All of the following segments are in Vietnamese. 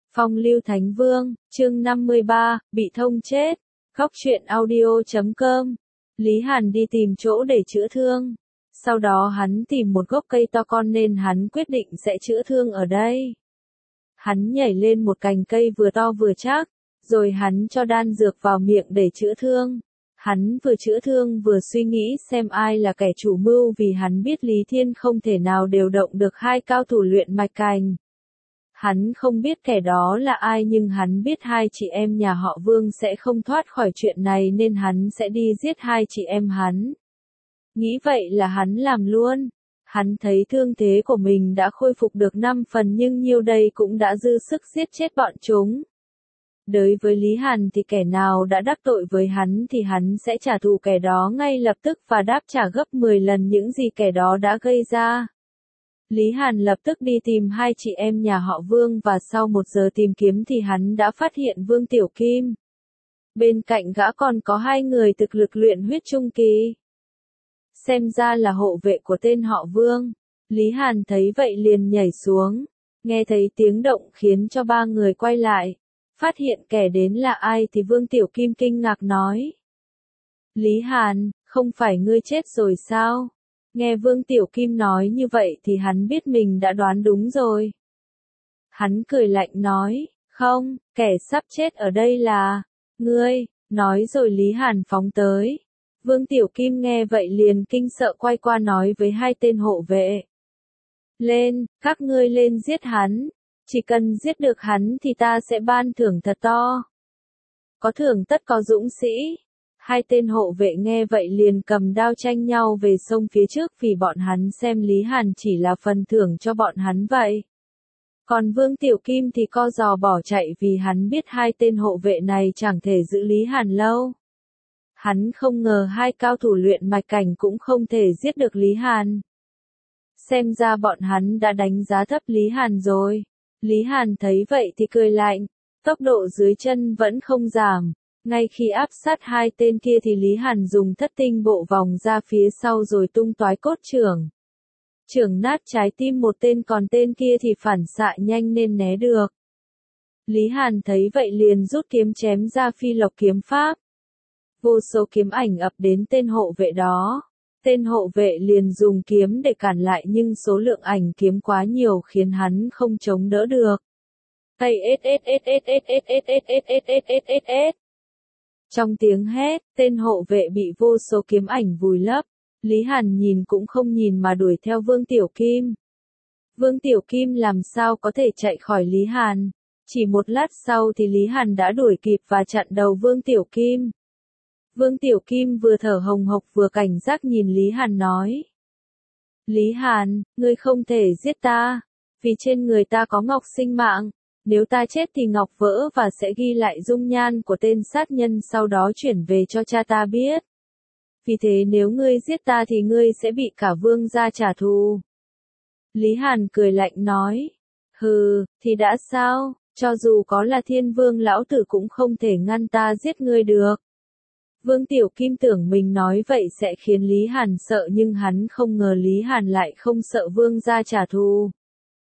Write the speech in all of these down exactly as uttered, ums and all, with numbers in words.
Phong lưu Thánh Vương, chương năm mươi ba, bị thông chết. Góc truyện audio chấm com. Lý Hàn đi tìm chỗ để chữa thương. Sau đó hắn tìm một gốc cây to con nên hắn quyết định sẽ chữa thương ở đây. Hắn nhảy lên một cành cây vừa to vừa chắc, rồi hắn cho đan dược vào miệng để chữa thương. Hắn vừa chữa thương vừa suy nghĩ xem ai là kẻ chủ mưu vì hắn biết Lý Thiên không thể nào điều động được hai cao thủ luyện mạch cảnh. Hắn không biết kẻ đó là ai nhưng hắn biết hai chị em nhà họ Vương sẽ không thoát khỏi chuyện này nên hắn sẽ đi giết hai chị em hắn. Nghĩ vậy là hắn làm luôn. Hắn thấy thương thế của mình đã khôi phục được năm phần nhưng nhiêu đây cũng đã dư sức giết chết bọn chúng. Đối với Lý Hàn thì kẻ nào đã đắc tội với hắn thì hắn sẽ trả thù kẻ đó ngay lập tức và đáp trả gấp mười lần những gì kẻ đó đã gây ra. Lý Hàn lập tức đi tìm hai chị em nhà họ Vương và sau một giờ tìm kiếm thì hắn đã phát hiện Vương Tiểu Kim. Bên cạnh gã còn có hai người thực lực luyện huyết trung kỳ. Xem ra là hộ vệ của tên họ Vương. Lý Hàn thấy vậy liền nhảy xuống. Nghe thấy tiếng động khiến cho ba người quay lại. Phát hiện kẻ đến là ai thì Vương Tiểu Kim kinh ngạc nói. Lý Hàn, không phải ngươi chết rồi sao? Nghe Vương Tiểu Kim nói như vậy thì hắn biết mình đã đoán đúng rồi. Hắn cười lạnh nói, không, kẻ sắp chết ở đây là, ngươi, nói rồi Lý Hàn phóng tới. Vương Tiểu Kim nghe vậy liền kinh sợ quay qua nói với hai tên hộ vệ. Lên, các ngươi lên giết hắn, chỉ cần giết được hắn thì ta sẽ ban thưởng thật to. Có thưởng tất có dũng sĩ. Hai tên hộ vệ nghe vậy liền cầm đao tranh nhau về sông phía trước vì bọn hắn xem Lý Hàn chỉ là phần thưởng cho bọn hắn vậy. Còn Vương Tiểu Kim thì co giò bỏ chạy vì hắn biết hai tên hộ vệ này chẳng thể giữ Lý Hàn lâu. Hắn không ngờ hai cao thủ luyện mạch cảnh cũng không thể giết được Lý Hàn. Xem ra bọn hắn đã đánh giá thấp Lý Hàn rồi. Lý Hàn thấy vậy thì cười lạnh, tốc độ dưới chân vẫn không giảm. Ngay khi áp sát hai tên kia thì Lý Hàn dùng thất tinh bộ vòng ra phía sau rồi tung toái cốt chưởng. Chưởng nát trái tim một tên còn tên kia thì phản xạ nhanh nên né được. Lý Hàn thấy vậy liền rút kiếm chém ra phi lộc kiếm pháp. Vô số kiếm ảnh ập đến tên hộ vệ đó. Tên hộ vệ liền dùng kiếm để cản lại nhưng số lượng ảnh kiếm quá nhiều khiến hắn không chống đỡ được. Trong tiếng hét, tên hộ vệ bị vô số kiếm ảnh vùi lấp. Lý Hàn nhìn cũng không nhìn mà đuổi theo Vương Tiểu Kim. Vương Tiểu Kim làm sao có thể chạy khỏi Lý Hàn. Chỉ một lát sau thì Lý Hàn đã đuổi kịp và chặn đầu Vương Tiểu Kim. Vương Tiểu Kim vừa thở hồng hộc vừa cảnh giác nhìn Lý Hàn nói. Lý Hàn, ngươi không thể giết ta, vì trên người ta có ngọc sinh mạng. Nếu ta chết thì ngọc vỡ và sẽ ghi lại dung nhan của tên sát nhân sau đó chuyển về cho cha ta biết. Vì thế nếu ngươi giết ta thì ngươi sẽ bị cả Vương gia trả thù. Lý Hàn cười lạnh nói. Hừ, thì đã sao, cho dù có là Thiên Vương lão tử cũng không thể ngăn ta giết ngươi được. Vương Tiểu Kim tưởng mình nói vậy sẽ khiến Lý Hàn sợ nhưng hắn không ngờ Lý Hàn lại không sợ Vương gia trả thù.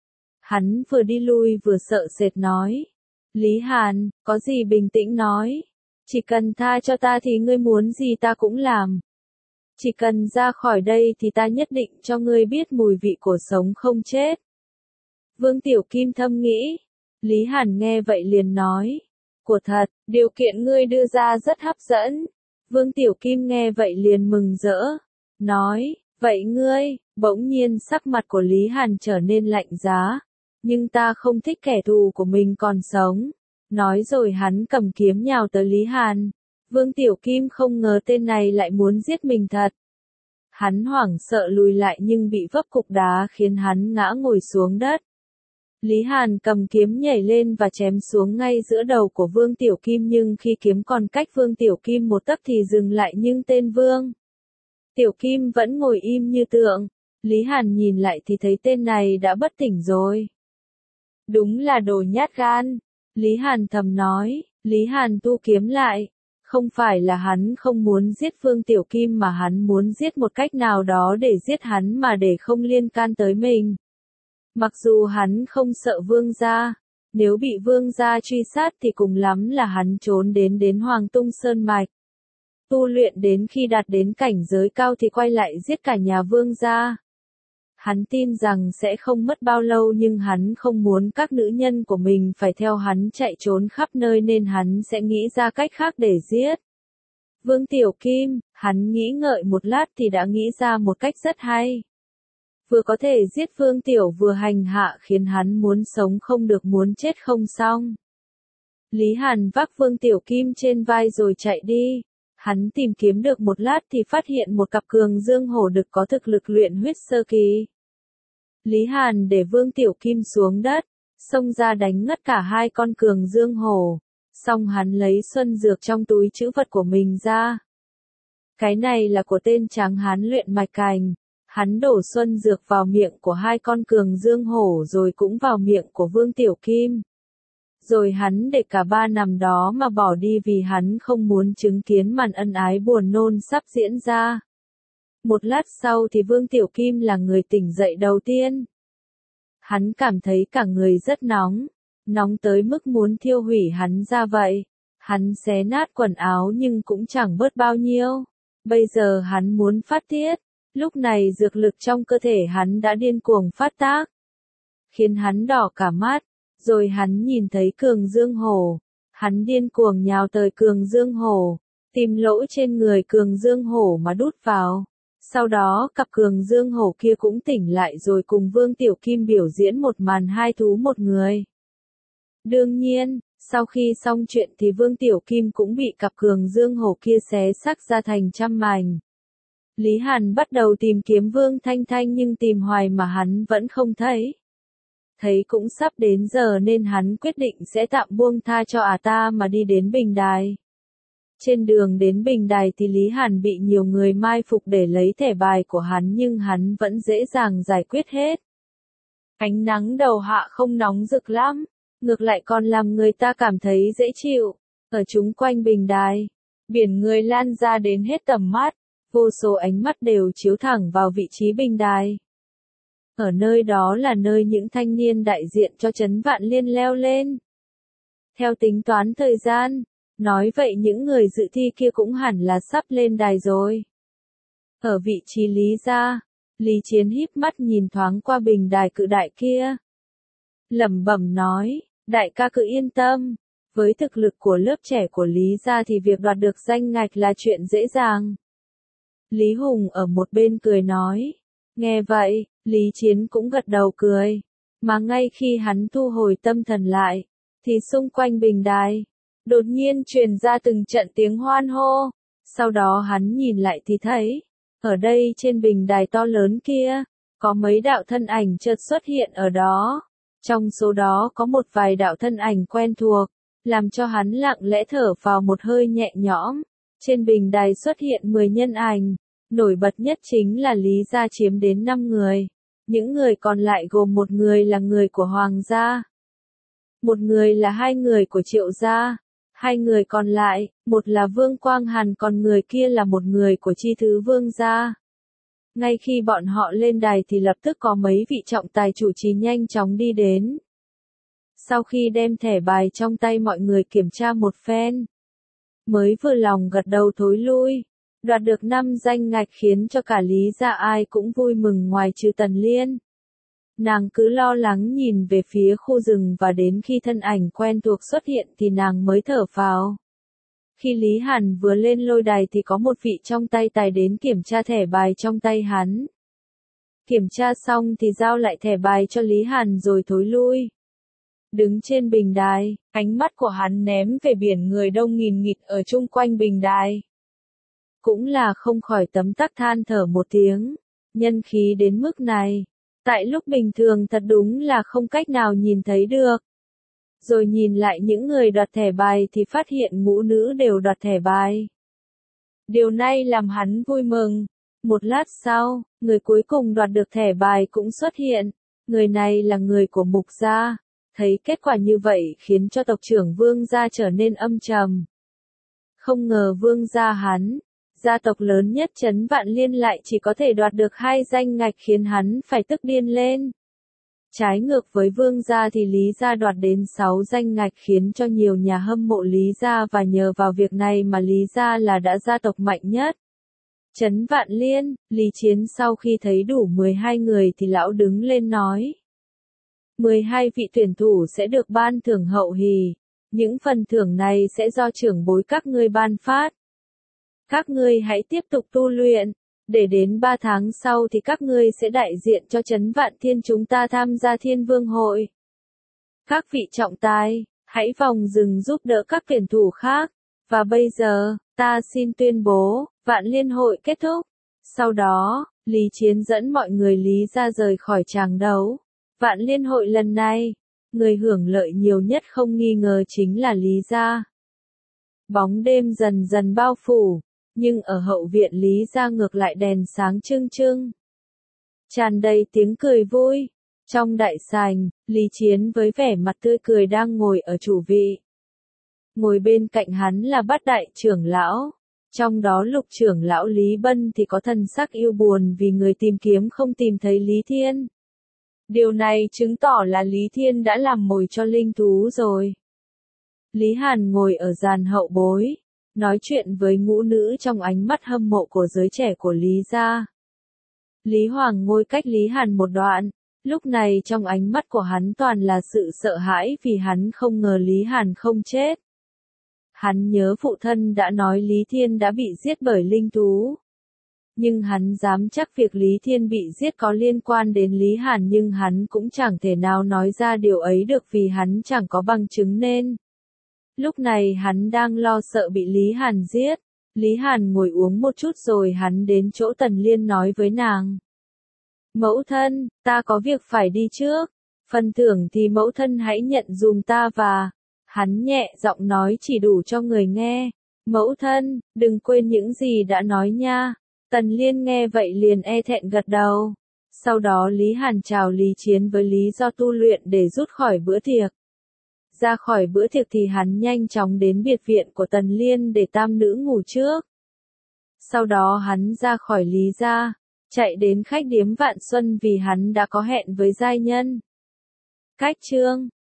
Hắn vừa đi lui vừa sợ sệt nói. Lý Hàn, có gì bình tĩnh nói. Chỉ cần tha cho ta thì ngươi muốn gì ta cũng làm. Chỉ cần ra khỏi đây thì ta nhất định cho ngươi biết mùi vị của sống không chết. Vương Tiểu Kim thầm nghĩ. Lý Hàn nghe vậy liền nói. Của thật, điều kiện ngươi đưa ra rất hấp dẫn. Vương Tiểu Kim nghe vậy liền mừng rỡ. Nói, vậy ngươi, bỗng nhiên sắc mặt của Lý Hàn trở nên lạnh giá. Nhưng ta không thích kẻ thù của mình còn sống. Nói rồi hắn cầm kiếm nhào tới Lý Hàn. Vương Tiểu Kim không ngờ tên này lại muốn giết mình thật. Hắn hoảng sợ lùi lại nhưng bị vấp cục đá khiến hắn ngã ngồi xuống đất. Lý Hàn cầm kiếm nhảy lên và chém xuống ngay giữa đầu của Vương Tiểu Kim nhưng khi kiếm còn cách Vương Tiểu Kim một tấc thì dừng lại nhưng tên Vương Tiểu Kim vẫn ngồi im như tượng. Lý Hàn nhìn lại thì thấy tên này đã bất tỉnh rồi. Đúng là đồ nhát gan. Lý Hàn thầm nói. Lý Hàn tu kiếm lại. Không phải là hắn không muốn giết Vương Tiểu Kim mà hắn muốn giết một cách nào đó để giết hắn mà để không liên can tới mình. Mặc dù hắn không sợ Vương gia, Nếu bị vương gia truy sát thì cùng lắm là hắn trốn đến đến Hoàng Tung Sơn Mạch. Tu luyện đến khi đạt đến cảnh giới cao thì quay lại giết cả nhà vương gia. Hắn tin rằng sẽ không mất bao lâu nhưng hắn không muốn các nữ nhân của mình phải theo hắn chạy trốn khắp nơi nên hắn sẽ nghĩ ra cách khác để giết. Vương Tiểu Kim, hắn nghĩ ngợi một lát thì đã nghĩ ra một cách rất hay. Vừa có thể giết Vương Tiểu vừa hành hạ khiến hắn muốn sống không được muốn chết không xong. Lý Hàn vác Vương Tiểu Kim trên vai rồi chạy đi. Hắn tìm kiếm được một lát thì phát hiện một cặp cường dương hổ đực có thực lực luyện huyết sơ kỳ. Lý Hàn để Vương Tiểu Kim xuống đất, xông ra đánh ngất cả hai con cường dương hổ. Xong hắn lấy xuân dược trong túi trữ vật của mình ra. Cái này là của tên tráng hán luyện mạch cành. Hắn đổ xuân dược vào miệng của hai con cường dương hổ rồi cũng vào miệng của Vương Tiểu Kim. Rồi hắn để cả ba nằm đó mà bỏ đi vì hắn không muốn chứng kiến màn ân ái buồn nôn sắp diễn ra. Một lát sau thì Vương Tiểu Kim là người tỉnh dậy đầu tiên. Hắn cảm thấy cả người rất nóng, nóng tới mức muốn thiêu hủy hắn ra vậy. Hắn xé nát quần áo nhưng cũng chẳng bớt bao nhiêu. Bây giờ hắn muốn phát tiết, lúc này dược lực trong cơ thể hắn đã điên cuồng phát tác, khiến hắn đỏ cả mắt. Rồi hắn nhìn thấy cường dương hổ, hắn điên cuồng nhào tới cường dương hổ, tìm lỗ trên người cường dương hổ mà đút vào. Sau đó cặp cường dương hổ kia cũng tỉnh lại rồi cùng Vương Tiểu Kim biểu diễn một màn hai thú một người. Đương nhiên, sau khi xong chuyện thì Vương Tiểu Kim cũng bị cặp cường dương hổ kia xé xác ra thành trăm mảnh. Lý Hàn bắt đầu tìm kiếm Vương Thanh Thanh nhưng tìm hoài mà hắn vẫn không thấy. Thấy cũng sắp đến giờ nên hắn quyết định sẽ tạm buông tha cho ả ta mà đi đến Bình Đài. Trên đường đến Bình Đài thì Lý Hàn bị nhiều người mai phục để lấy thẻ bài của hắn nhưng hắn vẫn dễ dàng giải quyết hết. Ánh nắng đầu hạ không nóng rực lắm, ngược lại còn làm người ta cảm thấy dễ chịu. Ở chung quanh Bình Đài, biển người lan ra đến hết tầm mắt, vô số ánh mắt đều chiếu thẳng vào vị trí Bình Đài. Ở nơi đó là nơi những thanh niên đại diện cho Trấn Vạn Liên leo lên. Theo tính toán thời gian, nói vậy những người dự thi kia cũng hẳn là sắp lên đài rồi. Ở vị trí Lý gia, Lý Chiến híp mắt nhìn thoáng qua bình đài cự đại kia. Lẩm bẩm nói, đại ca cứ yên tâm, với thực lực của lớp trẻ của Lý gia thì việc đoạt được danh ngạch là chuyện dễ dàng. Lý Hùng ở một bên cười nói. Nghe vậy, Lý Chiến cũng gật đầu cười. Mà ngay khi hắn thu hồi tâm thần lại, thì xung quanh bình đài, đột nhiên truyền ra từng trận tiếng hoan hô. Sau đó hắn nhìn lại thì thấy, ở đây trên bình đài to lớn kia, có mấy đạo thân ảnh chợt xuất hiện ở đó. Trong số đó có một vài đạo thân ảnh quen thuộc, làm cho hắn lặng lẽ thở vào một hơi nhẹ nhõm. Trên bình đài xuất hiện mười nhân ảnh. Nổi bật nhất chính là Lý gia chiếm đến năm người. Những người còn lại gồm một người là người của Hoàng gia. Một người là hai người của Triệu gia. Hai người còn lại, một là Vương Quang Hàn còn người kia là một người của Chi Thứ Vương gia. Ngay khi bọn họ lên đài thì lập tức có mấy vị trọng tài chủ trì nhanh chóng đi đến. Sau khi đem thẻ bài trong tay mọi người kiểm tra một phen, mới vừa lòng gật đầu thối lui. Đoạt được năm danh ngạch khiến cho cả Lý gia ai cũng vui mừng ngoài trừ Tần Liên. Nàng cứ lo lắng nhìn về phía khu rừng và đến khi thân ảnh quen thuộc xuất hiện thì nàng mới thở phào. Khi Lý Hàn vừa lên lôi đài thì có một vị trong tay tài đến kiểm tra thẻ bài trong tay hắn. Kiểm tra xong thì giao lại thẻ bài cho Lý Hàn rồi thối lui. Đứng trên bình đài, ánh mắt của hắn ném về biển người đông nghìn nghịt ở chung quanh bình đài. Cũng là không khỏi tấm tắc than thở một tiếng, nhân khí đến mức này, tại lúc bình thường thật đúng là không cách nào nhìn thấy được. Rồi nhìn lại những người đoạt thẻ bài thì phát hiện ngũ nữ đều đoạt thẻ bài. Điều này làm hắn vui mừng. Một lát sau, người cuối cùng đoạt được thẻ bài cũng xuất hiện, người này là người của Mục gia. Thấy kết quả như vậy khiến cho tộc trưởng Vương gia trở nên âm trầm. Không ngờ Vương gia hắn, gia tộc lớn nhất Trấn Vạn Liên lại chỉ có thể đoạt được hai danh ngạch khiến hắn phải tức điên lên. Trái ngược với Vương gia thì Lý gia đoạt đến sáu danh ngạch khiến cho nhiều nhà hâm mộ Lý gia và nhờ vào việc này mà Lý gia là đã gia tộc mạnh nhất. Trấn Vạn Liên, Lý Chiến sau khi thấy đủ mười hai người thì lão đứng lên nói. mười hai vị tuyển thủ sẽ được ban thưởng hậu hì, những phần thưởng này sẽ do trưởng bối các ngươi ban phát. Các ngươi hãy tiếp tục tu luyện, để đến ba tháng sau thì các ngươi sẽ đại diện cho Trấn Vạn Thiên chúng ta tham gia Thiên Vương hội. Các vị trọng tài, hãy vòng rừng giúp đỡ các tuyển thủ khác, và bây giờ, ta xin tuyên bố, Vạn Liên hội kết thúc. Sau đó, Lý Chiến dẫn mọi người Lý ra rời khỏi tràng đấu. Vạn Liên hội lần này, người hưởng lợi nhiều nhất không nghi ngờ chính là Lý gia. Bóng đêm dần dần bao phủ, nhưng ở hậu viện Lý gia ngược lại đèn sáng trưng trưng. Tràn đầy tiếng cười vui. Trong đại sảnh, Lý Chiến với vẻ mặt tươi cười đang ngồi ở chủ vị. Ngồi bên cạnh hắn là bát đại trưởng lão. Trong đó lục trưởng lão Lý Bân thì có thần sắc yêu buồn vì người tìm kiếm không tìm thấy Lý Thiên. Điều này chứng tỏ là Lý Thiên đã làm mồi cho linh thú rồi. Lý Hàn ngồi ở giàn hậu bối, nói chuyện với ngũ nữ trong ánh mắt hâm mộ của giới trẻ của Lý gia. Lý Hoàng ngồi cách Lý Hàn một đoạn, lúc này trong ánh mắt của hắn toàn là sự sợ hãi vì hắn không ngờ Lý Hàn không chết. Hắn nhớ phụ thân đã nói Lý Thiên đã bị giết bởi linh thú. Nhưng hắn dám chắc việc Lý Thiên bị giết có liên quan đến Lý Hàn nhưng hắn cũng chẳng thể nào nói ra điều ấy được vì hắn chẳng có bằng chứng nên. Lúc này hắn đang lo sợ bị Lý Hàn giết. Lý Hàn ngồi uống một chút rồi hắn đến chỗ Tần Liên nói với nàng. Mẫu thân, ta có việc phải đi trước. Phần thưởng thì mẫu thân hãy nhận dùm ta và... Hắn nhẹ giọng nói chỉ đủ cho người nghe. Mẫu thân, đừng quên những gì đã nói nha. Tần Liên nghe vậy liền e thẹn gật đầu. Sau đó Lý Hàn chào Lý Chiến với lý do tu luyện để rút khỏi bữa tiệc. Ra khỏi bữa tiệc thì hắn nhanh chóng đến biệt viện của Tần Liên để tam nữ ngủ trước. Sau đó hắn ra khỏi Lý gia, chạy đến khách điếm Vạn Xuân vì hắn đã có hẹn với giai nhân. Cách chương